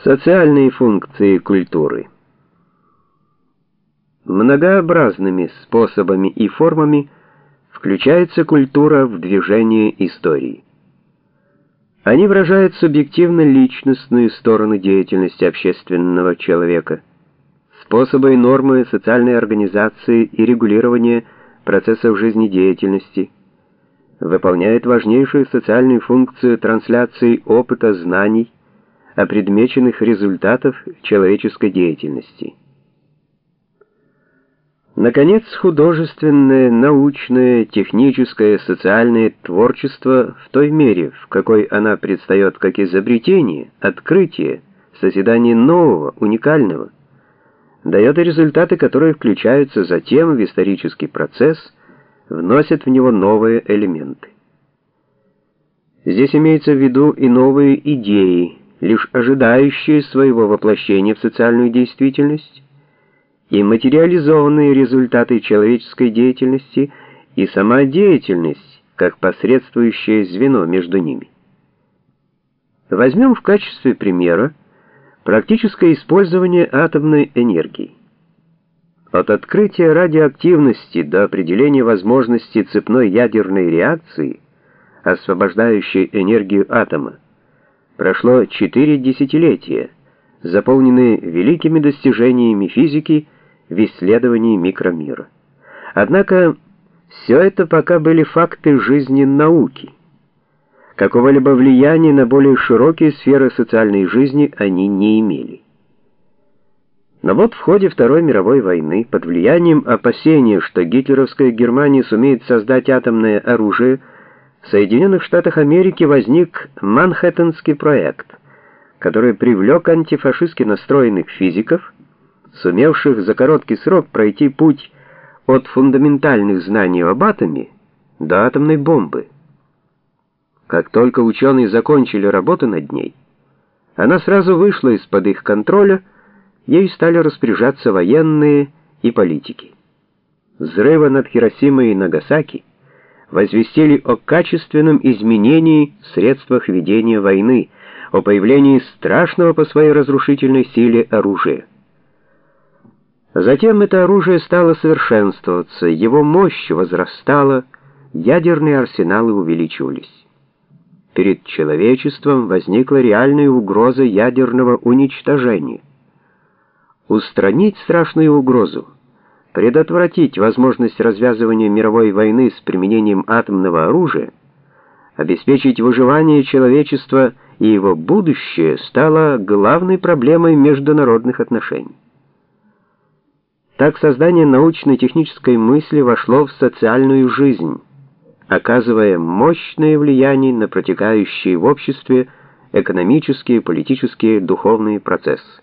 Социальные функции культуры. Многообразными способами и формами включается культура в движение истории. Они выражают субъективно-личностную сторону деятельности общественного человека, способы и нормы социальной организации и регулирования процессов жизнедеятельности, выполняют важнейшую социальную функцию трансляции опыта знаний, опредмеченных результатов человеческой деятельности. Наконец, художественное, научное, техническое, социальное творчество в той мере, в какой она предстает как изобретение, открытие, созидание нового, уникального, дает результаты, которые включаются затем в исторический процесс, вносят в него новые элементы. Здесь имеется в виду и новые идеи, лишь ожидающие своего воплощения в социальную действительность, и материализованные результаты человеческой деятельности, и сама деятельность, как посредствующее звено между ними. Возьмем в качестве примера практическое использование атомной энергии. От открытия радиоактивности до определения возможности цепной ядерной реакции, освобождающей энергию атома, прошло 4 десятилетия, заполненные великими достижениями физики в исследовании микромира. Однако все это пока были факты жизни науки. Какого-либо влияния на более широкие сферы социальной жизни они не имели. Но вот в ходе Второй мировой войны, под влиянием опасения, что гитлеровская Германия сумеет создать атомное оружие, в Соединенных Штатах Америки возник Манхэттенский проект, который привлек антифашистски настроенных физиков, сумевших за короткий срок пройти путь от фундаментальных знаний об атоме до атомной бомбы. Как только ученые закончили работу над ней, она сразу вышла из-под их контроля, ею стали распоряжаться военные и политики. Взрывы над Хиросимой и Нагасаки возвестили о качественном изменении в средствах ведения войны, о появлении страшного по своей разрушительной силе оружия. Затем это оружие стало совершенствоваться, его мощь возрастала, ядерные арсеналы увеличивались. Перед человечеством возникла реальная угроза ядерного уничтожения. Устранить страшную угрозу, предотвратить возможность развязывания мировой войны с применением атомного оружия, обеспечить выживание человечества и его будущее стало главной проблемой международных отношений. Так создание научно-технической мысли вошло в социальную жизнь, оказывая мощное влияние на протекающие в обществе экономические, политические, духовные процессы.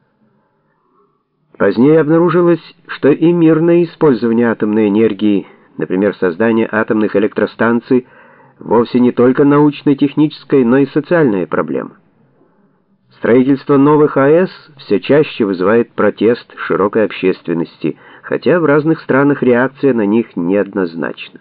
Позднее обнаружилось, что и мирное использование атомной энергии, например, создание атомных электростанций, вовсе не только научно-техническая, но и социальная проблема. Строительство новых АЭС все чаще вызывает протест широкой общественности, хотя в разных странах реакция на них неоднозначна.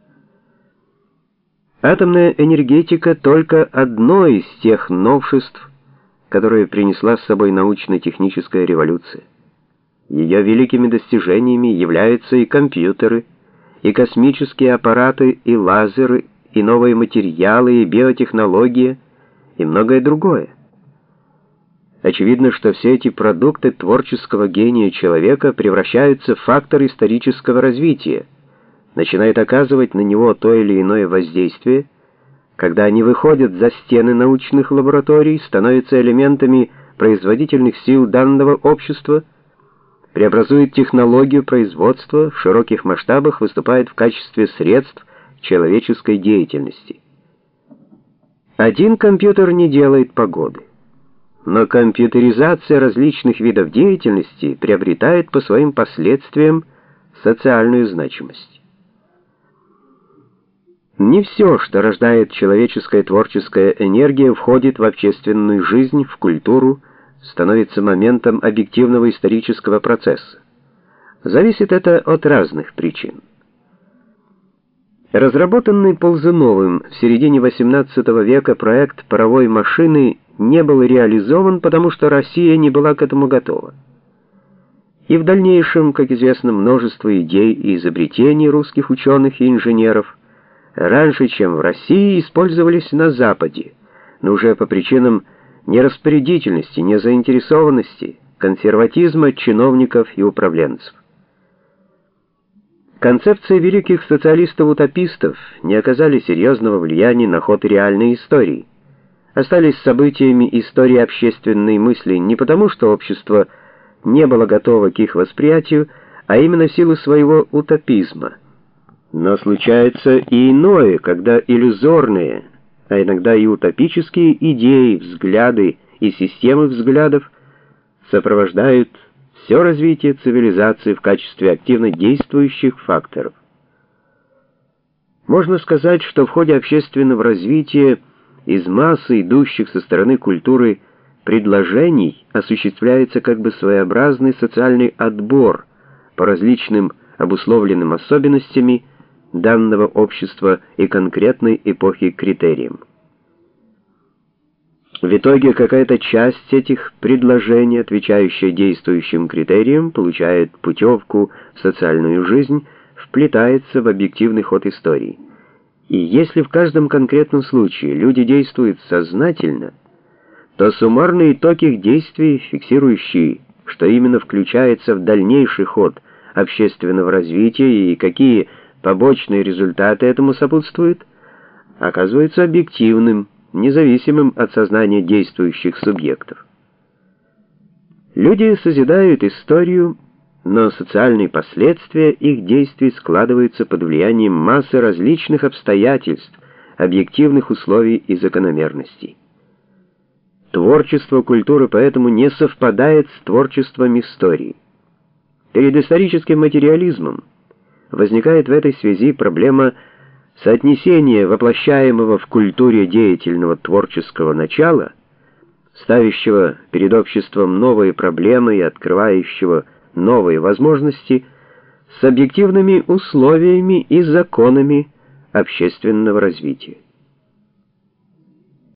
Атомная энергетика только одно из тех новшеств, которые принесла с собой научно-техническая революция. Ее великими достижениями являются и компьютеры, и космические аппараты, и лазеры, и новые материалы, и биотехнология, и многое другое. Очевидно, что все эти продукты творческого гения человека превращаются в фактор исторического развития, начинают оказывать на него то или иное воздействие, когда они выходят за стены научных лабораторий, становятся элементами производительных сил данного общества, преобразуют технологию производства, в широких масштабах выступает в качестве средств человеческой деятельности. Один компьютер не делает погоды, но компьютеризация различных видов деятельности приобретает по своим последствиям социальную значимость. Не все, что рождает человеческая творческая энергия, входит в общественную жизнь, в культуру, становится моментом объективного исторического процесса. Зависит это от разных причин. Разработанный Ползуновым в середине XVIII века проект паровой машины не был реализован, потому что Россия не была к этому готова. И в дальнейшем, как известно, множество идей и изобретений русских ученых и инженеров раньше, чем в России, использовались на Западе, но уже по причинам нераспорядительности, незаинтересованности, консерватизма чиновников и управленцев. Концепции великих социалистов-утопистов не оказали серьезного влияния на ход реальной истории, остались событиями истории общественной мысли не потому, что общество не было готово к их восприятию, а именно в силу своего утопизма. Но случается и иное, когда иллюзорные, а иногда и утопические идеи, взгляды и системы взглядов сопровождают все развитие цивилизации в качестве активно действующих факторов. Можно сказать, что в ходе общественного развития из массы идущих со стороны культуры предложений осуществляется как бы своеобразный социальный отбор по различным обусловленным особенностями данного общества и конкретной эпохи критериям. В итоге какая-то часть этих предложений, отвечающая действующим критериям, получает путевку в социальную жизнь, вплетается в объективный ход истории. И если в каждом конкретном случае люди действуют сознательно, то суммарный итог их действий, фиксирующий, что именно включается в дальнейший ход общественного развития и какие побочные результаты этому сопутствуют, оказывается объективным, независимым от сознания действующих субъектов. Люди созидают историю, но социальные последствия их действий складываются под влиянием массы различных обстоятельств, объективных условий и закономерностей. Творчество культуры поэтому не совпадает с творчеством истории. Перед историческим материализмом возникает в этой связи проблема соотнесения воплощаемого в культуре деятельного творческого начала, ставящего перед обществом новые проблемы и открывающего новые возможности, с объективными условиями и законами общественного развития.